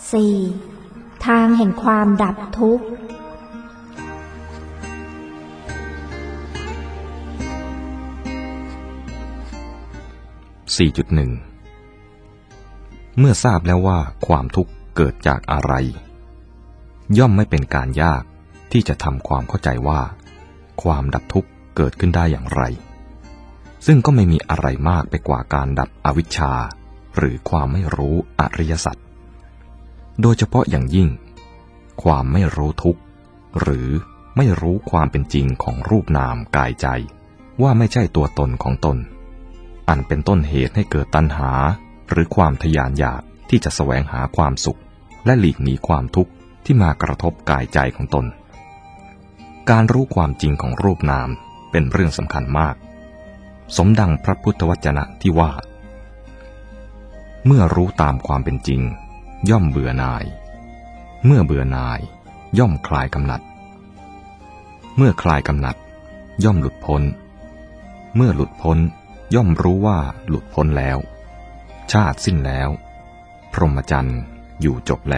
4. ทางแห่งความดับทุกข์ 4.1 เมื่อทราบแล้วว่าความทุกข์เกิดจากอะไรย่อมไม่เป็นการยากที่จะทำความเข้าใจว่าความดับทุกข์เกิดขึ้นได้อย่างไรซึ่งก็ไม่มีอะไรมากไปกว่าการดับอวิชชาหรือความไม่รู้อริยสัจโดยเฉพาะอย่างยิ่งความไม่รู้ทุกข์หรือไม่รู้ความเป็นจริงของรูปนามกายใจว่าไม่ใช่ตัวตนของตนอันเป็นต้นเหตุให้เกิดตัณหาหรือความทยานอยากที่จะแสวงหาความสุขและหลีกหนีความทุกข์ที่มากระทบกายใจของตนการรู้ความจริงของรูปนามเป็นเรื่องสำคัญมากสมดังพระพุทธวจนะที่ว่าเมื่อรู้ตามความเป็นจริงย่อมเบื่อหน่ายเมื่อเบื่อหน่ายย่อมคลายกำหนัดเมื่อคลายกำหนัดย่อมหลุดพ้นเมื่อหลุดพ้นย่อมรู้ว่าหลุดพ้นแล้วชาติสิ้นแล้วพรหมจรรย์อยู่จบแล้ว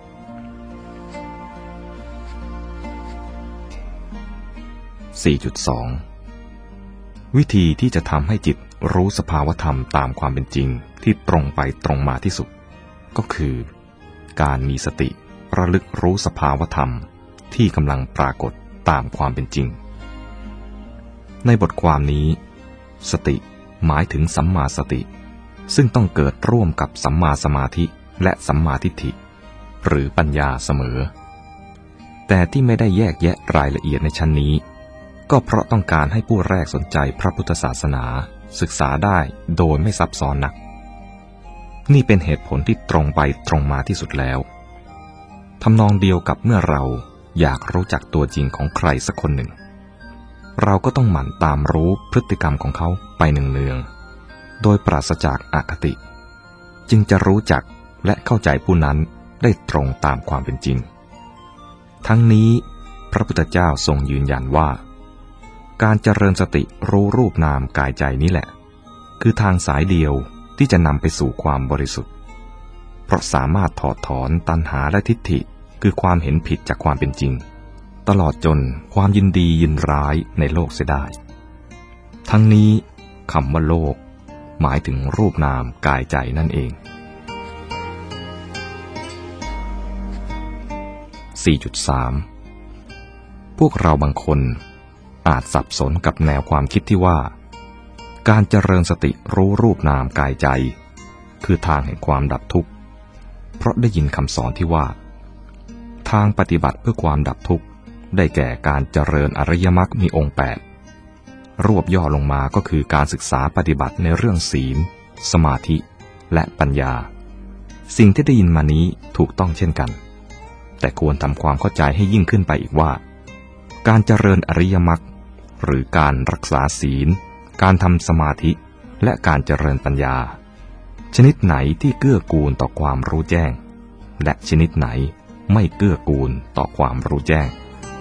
4.2 วิธีที่จะทำให้จิตรู้สภาวธรรมตามความเป็นจริงที่ตรงไปตรงมาที่สุดก็คือการมีสติระลึกรู้สภาวธรรมที่กำลังปรากฏตามความเป็นจริงในบทความนี้สติหมายถึงสัมมาสติซึ่งต้องเกิดร่วมกับสัมมาสมาธิและสัมมาทิฏฐิหรือปัญญาเสมอแต่ที่ไม่ได้แยกแยะรายละเอียดในชั้นนี้ก็เพราะต้องการให้ผู้แรกสนใจพระพุทธศาสนาศึกษาได้โดยไม่ซับซ้อนนักนี่เป็นเหตุผลที่ตรงไปตรงมาที่สุดแล้วทำนองเดียวกับเมื่อเราอยากรู้จักตัวจริงของใครสักคนหนึ่งเราก็ต้องหมั่นตามรู้พฤติกรรมของเขาไปเนืองๆโดยปราศจากอคติจึงจะรู้จักและเข้าใจผู้นั้นได้ตรงตามความเป็นจริงทั้งนี้พระพุทธเจ้าทรงยืนยันว่าการเจริญสติรู้รูปนามกายใจนี้แหละคือทางสายเดียวที่จะนำไปสู่ความบริสุทธิ์เพราะสามารถถอดถอนตัณหาและทิฏฐิคือความเห็นผิดจากความเป็นจริงตลอดจนความยินดียินร้ายในโลกเสียได้ทั้งนี้คำว่าโลกหมายถึงรูปนามกายใจนั่นเอง 4.3 พวกเราบางคนอาจสับสนกับแนวความคิดที่ว่าการเจริญสติรู้รูปนามกายใจคือทางแห่งความดับทุกข์เพราะได้ยินคำสอนที่ว่าทางปฏิบัติเพื่อความดับทุกข์ได้แก่การเจริญอริยมรรคมีองค์8รวบย่อลงมาก็คือการศึกษาปฏิบัติในเรื่องศีลสมาธิและปัญญาสิ่งที่ได้ยินมานี้ถูกต้องเช่นกันแต่ควรทำความเข้าใจให้ยิ่งขึ้นไปอีกว่าการเจริญอริยมรรคหรือการรักษาศีลการทำสมาธิและการเจริญปัญญาชนิดไหนที่เกื้อกูลต่อความรู้แจ้งและชนิดไหนไม่เกื้อกูลต่อความรู้แจ้ง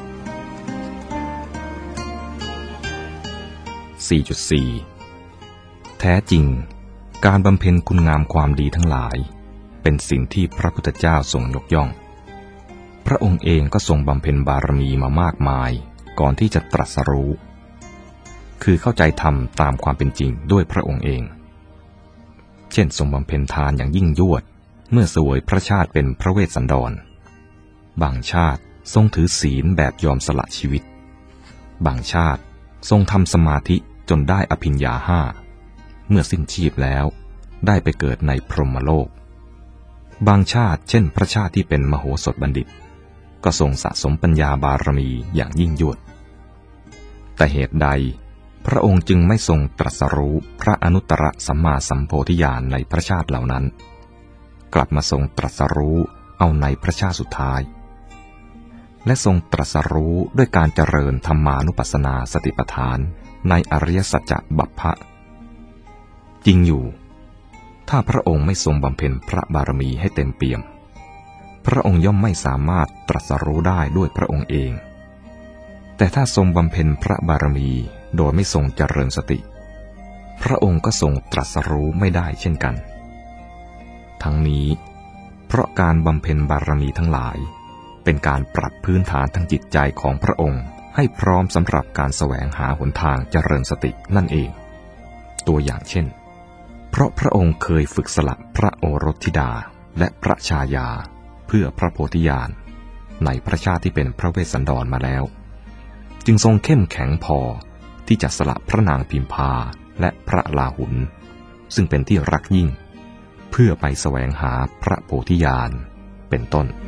4.4 แท้จริงการบำเพ็ญคุณงามความดีทั้งหลายเป็นสิ่งที่พระพุทธเจ้าทรงยกย่องพระองค์เองก็ทรงบำเพ็ญบารมีมามากมายก่อนที่จะตรัสรู้คือเข้าใจธรรมตามความเป็นจริงด้วยพระองค์เองเช่นทรงบำเพ็ญทานอย่างยิ่งยวดเมื่อเสวยพระชาติเป็นพระเวสสันดรบางชาติทรงถือศีลแบบยอมสละชีวิตบางชาติทรงทำสมาธิจนได้อภิญญา5เมื่อสิ้นชีพแล้วได้ไปเกิดในพรหมโลกบางชาติเช่นพระชาติที่เป็นมโหสถบัณฑิตก็ทรงสะสมปัญญาบารมีอย่างยิ่งยวดแต่เหตุใดพระองค์จึงไม่ทรงตรัสรู้พระอนุตตรสัมมาสัมโพธิญาณในพระชาติเหล่านั้นกลับมาทรงตรัสรู้เอาในพระชาติสุดท้ายและทรงตรัสรู้ด้วยการเจริญธรรมานุปัสสนาสติปัฏฐานในอริยสัจจะบัพพะจริงอยู่ถ้าพระองค์ไม่ทรงบำเพ็ญพระบารมีให้เต็มเปี่ยมพระองค์ย่อมไม่สามารถตรัสรู้ได้ด้วยพระองค์เองแต่ถ้าทรงบำเพ็ญพระบารมีโดยไม่ทรงเจริญสติพระองค์ก็ทรงตรัสรู้ไม่ได้เช่นกันทั้งนี้เพราะการบำเพ็ญบารมีทั้งหลายเป็นการปรับพื้นฐานทางจิตใจของพระองค์ให้พร้อมสำหรับการแสวงหาหนทางเจริญสตินั่นเองตัวอย่างเช่นเพราะพระองค์เคยฝึกสละพระโอรสธิดาและพระชายาเพื่อพระโพธิญาณในพระชาติที่เป็นพระเวสสันดรมาแล้วจึงทรงเข้มแข็งพอที่จะสละพระนางพิมพาและพระลาหุนซึ่งเป็นที่รักยิ่งเพื่อไปแสวงหาพระโพธิญาณเป็นต้น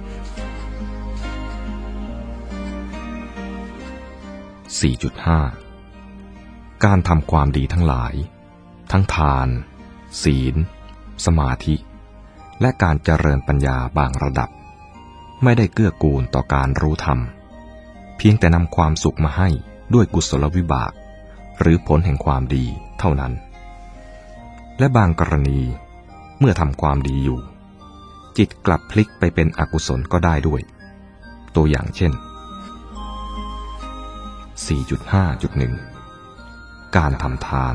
4.5 การทำความดีทั้งหลายทั้งทานศีลสมาธิและการเจริญปัญญาบางระดับไม่ได้เกื้อกูลต่อการรู้ธรรมเพียงแต่นำความสุขมาให้ด้วยกุศลวิบากหรือผลแห่งความดีเท่านั้นและบางกรณีเมื่อทำความดีอยู่จิตกลับพลิกไปเป็นอกุศลก็ได้ด้วยตัวอย่างเช่น 4.5.1 การทำทาน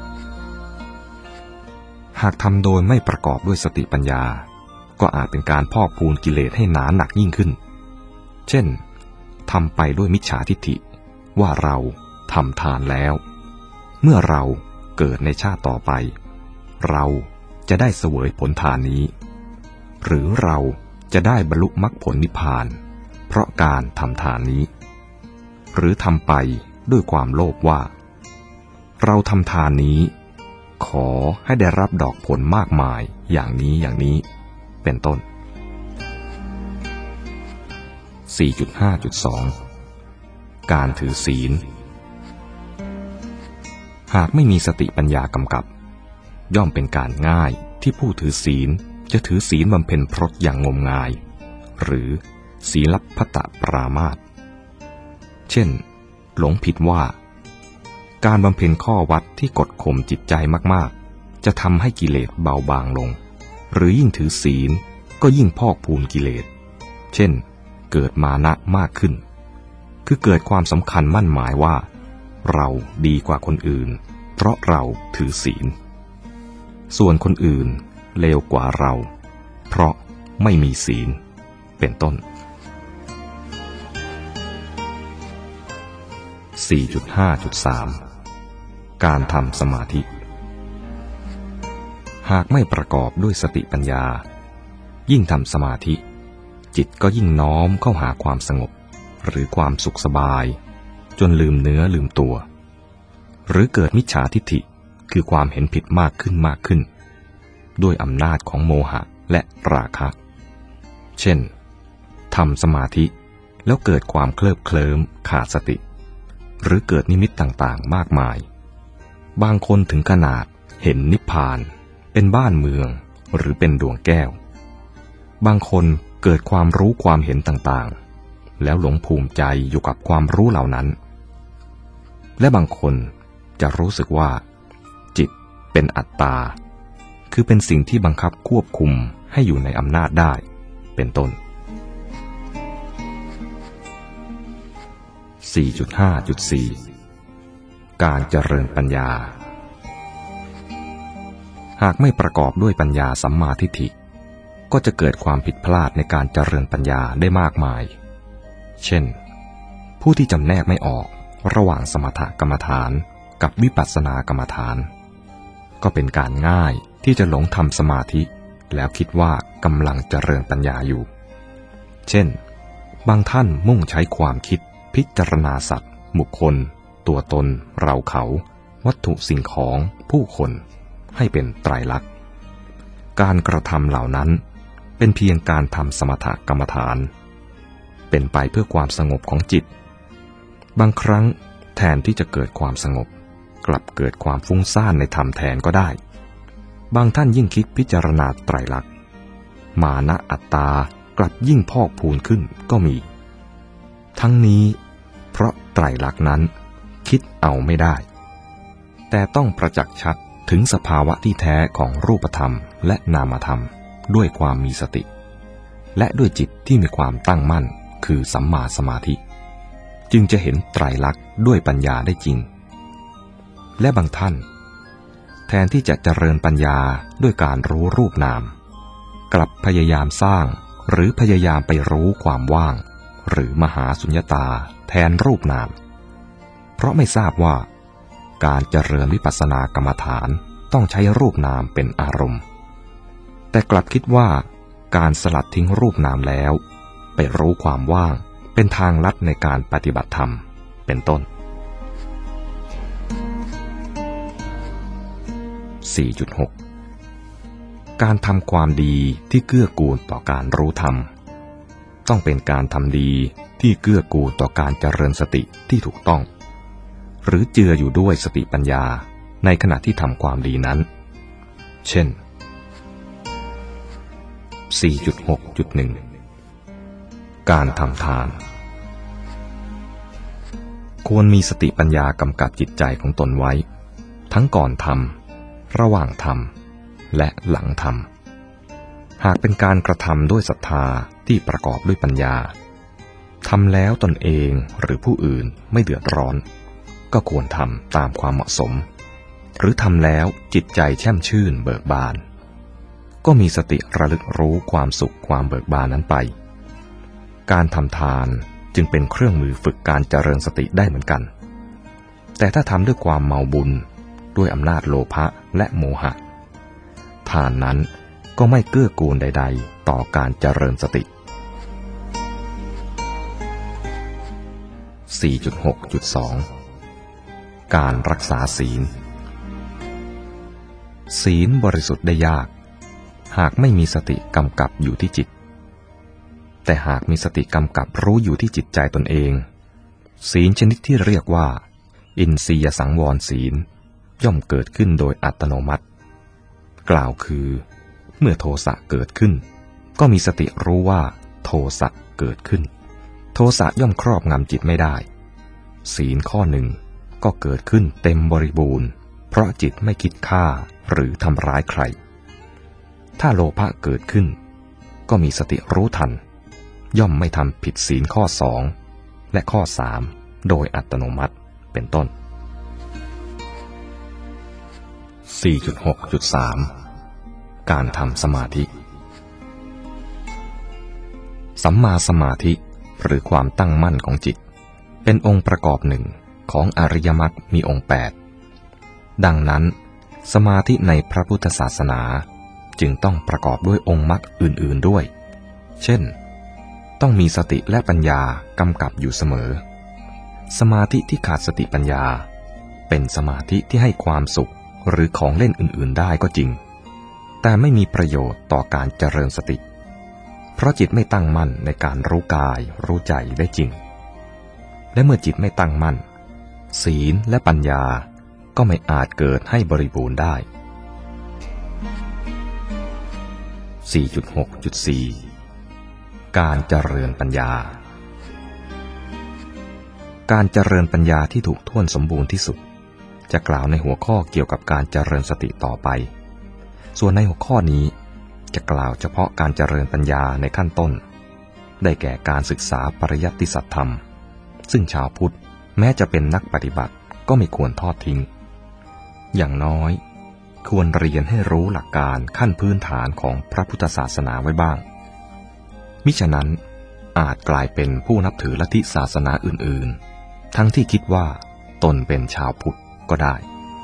หากทำโดยไม่ประกอบด้วยสติปัญญาก็อาจเป็นการพอกพูนกิเลสให้หนาหนักยิ่งขึ้นเช่นทำไปด้วยมิจฉาทิฏฐิว่าเราทำทานแล้วเมื่อเราเกิดในชาติต่อไปเราจะได้เสวยผลทานนี้หรือเราจะได้บรรลุมรรคผลนิพพานเพราะการทำทานนี้หรือทำไปด้วยความโลภว่าเราทำทานนี้ขอให้ได้รับดอกผลมากมายอย่างนี้เป็นต้น 4.5.2 การถือศีลหากไม่มีสติปัญญากำกับย่อมเป็นการง่ายที่ผู้ถือศีลจะถือศีลบำเพ็ญพรตอย่างงมงายหรือศีลพัตตปรามาสเช่นหลงผิดว่าการบำเพ็ญข้อวัดที่กดข่มจิตใจมากๆจะทำให้กิเลสเบาบางลงหรือยิ่งถือศีลก็ยิ่งพอกพูนกิเลสเช่นเกิดมานะมากขึ้นคือเกิดความสำคัญมั่นหมายว่าเราดีกว่าคนอื่นเพราะเราถือศีลส่วนคนอื่นเลวกว่าเราเพราะไม่มีศีลเป็นต้น 4.5.3 การทำสมาธิหากไม่ประกอบด้วยสติปัญญายิ่งทำสมาธิจิตก็ยิ่งน้อมเข้าหาความสงบหรือความสุขสบายจนลืมเนื้อลืมตัวหรือเกิดมิจฉาทิฏฐิคือความเห็นผิดมากขึ้นด้วยอำนาจของโมหะและราคะเช่นทำสมาธิแล้วเกิดความเคลิบเคลิ้มขาดสติหรือเกิดนิมิตต่างๆมากมายบางคนถึงขนาดเห็นนิพพานเป็นบ้านเมืองหรือเป็นดวงแก้วบางคนเกิดความรู้ความเห็นต่างๆแล้วหลงภูมิใจอยู่กับความรู้เหล่านั้นและบางคนจะรู้สึกว่าจิตเป็นอัตตาคือเป็นสิ่งที่บังคับควบคุมให้อยู่ในอำนาจได้เป็นต้น 4.5.4 การเจริญปัญญาหากไม่ประกอบด้วยปัญญาสัมมาทิฏฐิก็จะเกิดความผิดพลาดในการเจริญปัญญาได้มากมายเช่นผู้ที่จำแนกไม่ออกระหว่างสมถกรรมฐานกับวิปัสสนากรรมฐานก็เป็นการง่ายที่จะหลงทำสมาธิแล้วคิดว่ากำลังเจริญปัญญาอยู่เช่นบางท่านมุ่งใช้ความคิดพิจารณาสัตว์บุคคลตัวตนเราเขาวัตถุสิ่งของผู้คนให้เป็นไตรลักษณ์การกระทำเหล่านั้นเป็นเพียงการทำสมถกรรมฐานเป็นไปเพื่อความสงบของจิตบางครั้งแทนที่จะเกิดความสงบกลับเกิดความฟุ้งซ่านในธรรมแทนก็ได้บางท่านยิ่งคิดพิจารณาไตรลักษณ์มานะอัตตากลับยิ่งพอกพูนขึ้นก็มีทั้งนี้เพราะไตรลักษณ์นั้นคิดเอาไม่ได้แต่ต้องประจักษ์ชัดถึงสภาวะที่แท้ของรูปธรรมและนามธรรมด้วยความมีสติและด้วยจิตที่มีความตั้งมั่นคือสัมมาสมาธิจึงจะเห็นไตรลักษณ์ด้วยปัญญาได้จริงและบางท่านแทนที่จะเจริญปัญญาด้วยการรู้รูปนามกลับพยายามสร้างหรือพยายามไปรู้ความว่างหรือมหาสุญญตาแทนรูปนามเพราะไม่ทราบว่าการเจริญวิปัสสนากรรมฐานต้องใช้รูปนามเป็นอารมณ์แต่กลับคิดว่าการสลัดทิ้งรูปนามแล้วไปรู้ความว่างเป็นทางลัดในการปฏิบัติธรรมเป็นต้น 4.6 การทำความดีที่เกื้อกูลต่อการรู้ธรรมต้องเป็นการทำดีที่เกื้อกูลต่อการเจริญสติที่ถูกต้องหรือเจืออยู่ด้วยสติปัญญาในขณะที่ทำความดีนั้นเช่น 4.6.1 การทำทานควรมีสติปัญญากำกับจิตใจของตนไว้ทั้งก่อนทำระหว่างทำและหลังทำหากเป็นการกระทำด้วยศรัทธาที่ประกอบด้วยปัญญาทำแล้วตนเองหรือผู้อื่นไม่เดือดร้อนก็ควรทำตามความเหมาะสมหรือทำแล้วจิตใจแช่มชื่นเบิกบานก็มีสติระลึกรู้ความสุขความเบิกบานนั้นไปการทำทานจึงเป็นเครื่องมือฝึกการเจริญสติได้เหมือนกันแต่ถ้าทำด้วยความเมาบุญด้วยอำนาจโลภะและโมหะทานนั้นก็ไม่เกื้อกูลใดๆต่อการเจริญสติ 4.6.2 การรักษาศีลศีลบริสุทธิ์ได้ยากหากไม่มีสติกำกับอยู่ที่จิตแต่หากมีสติกำกับรู้อยู่ที่จิตใจตนเองศีลชนิดที่เรียกว่าอินทรียสังวรศีลย่อมเกิดขึ้นโดยอัตโนมัติกล่าวคือเมื่อโทสะเกิดขึ้นก็มีสติรู้ว่าโทสะเกิดขึ้นโทสะย่อมครอบงำจิตไม่ได้ศีลข้อหนึ่งก็เกิดขึ้นเต็มบริบูรณ์เพราะจิตไม่คิดฆ่าหรือทำร้ายใครถ้าโลภะเกิดขึ้นก็มีสติรู้ทันย่อมไม่ทำผิดศีลข้อ2และข้อ3โดยอัตโนมัติเป็นต้น 4.6.3 การทำสมาธิสัมมาสมาธิหรือความตั้งมั่นของจิตเป็นองค์ประกอบหนึ่งของอริยมรรคมีองค์8ดังนั้นสมาธิในพระพุทธศาสนาจึงต้องประกอบด้วยองค์มรรคอื่นๆด้วยเช่นต้องมีสติและปัญญากำกับอยู่เสมอสมาธิที่ขาดสติปัญญาเป็นสมาธิที่ให้ความสุขหรือของเล่นอื่นๆได้ก็จริงแต่ไม่มีประโยชน์ต่อการเจริญสติเพราะจิตไม่ตั้งมั่นในการรู้กายรู้ใจได้จริงและเมื่อจิตไม่ตั้งมั่นศีลและปัญญาก็ไม่อาจเกิดให้บริบูรณ์ได้ 4.6.4 การเจริญปัญญาการเจริญปัญญาที่ถูกถ้วนสมบูรณ์ที่สุดจะกล่าวในหัวข้อเกี่ยวกับการเจริญสติต่อไปส่วนในหัวข้อนี้จะกล่าวเฉพาะการเจริญปัญญาในขั้นต้นได้แก่การศึกษาปริยัติสัจธรรมซึ่งชาวพุทธแม้จะเป็นนักปฏิบัติก็ไม่ควรทอดทิ้งอย่างน้อยควรเรียนให้รู้หลักการขั้นพื้นฐานของพระพุทธศาสนาไว้บ้างมิฉะนั้นอาจกลายเป็นผู้นับถือลัทธิศาสนาอื่นๆทั้งที่คิดว่าตนเป็นชาวพุทธก็ได้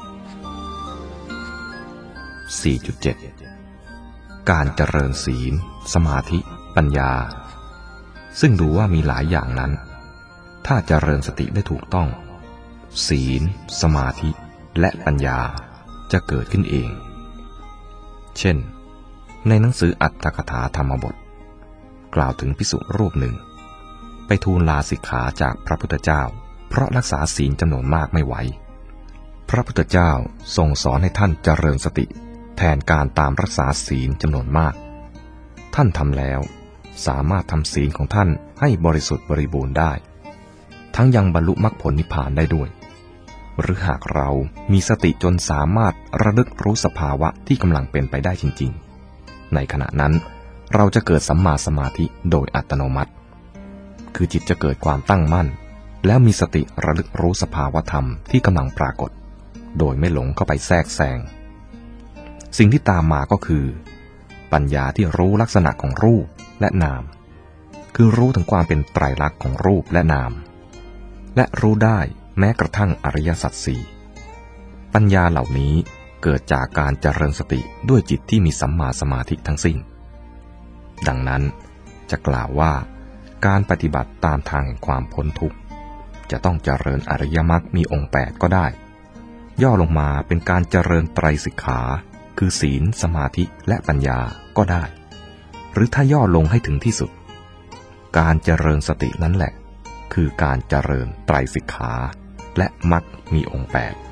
4.7 การเจริญศีลสมาธิปัญญาซึ่งดูว่ามีหลายอย่างนั้นถ้าเจริญสติได้ถูกต้องศีลสมาธิและปัญญาจะเกิดขึ้นเองเช่นในหนังสืออัตถกถาธรรมบทกล่าวถึงภิกษุรูปหนึ่งไปทูลลาสิกขาจากพระพุทธเจ้าเพราะรักษาศีลจำนวนมากไม่ไหวพระพุทธเจ้าทรงสอนให้ท่านเจริญสติแทนการตามรักษาศีลจำนวนมากท่านทำแล้วสามารถทำศีลของท่านให้บริสุทธิ์บริบูรณ์ได้ทั้งยังบรรลุมรรคผลนิพพานได้ด้วยหรือหากเรามีสติจนสามารถระลึกรู้สภาวะที่กำลังเป็นไปได้จริงๆในขณะนั้นเราจะเกิดสัมมาสมาธิโดยอัตโนมัติคือจิตจะเกิดความตั้งมั่นแล้วมีสติระลึกรู้สภาวะธรรมที่กำลังปรากฏโดยไม่หลงเข้าไปแทรกแซงสิ่งที่ตามมาก็คือปัญญาที่รู้ลักษณะของรูปและนามคือรู้ถึงความเป็นไตรลักษณ์ของรูปและนามและรู้ได้แม้กระทั่งอริยสัจสี่ปัญญาเหล่านี้เกิดจากการเจริญสติด้วยจิตที่มีสัมมาสมาธิทั้งสิ้นดังนั้นจะกล่าวว่าการปฏิบัติตามทางแห่งความพ้นทุกข์จะต้องเจริญอริยมรรคมีองค์8ก็ได้ย่อลงมาเป็นการเจริญไตรสิกขาคือศีลสมาธิและปัญญาก็ได้หรือถ้าย่อลงให้ถึงที่สุดการเจริญสตินั่นแหละคือการเจริญไตรสิกขาและมรรคมีองค์8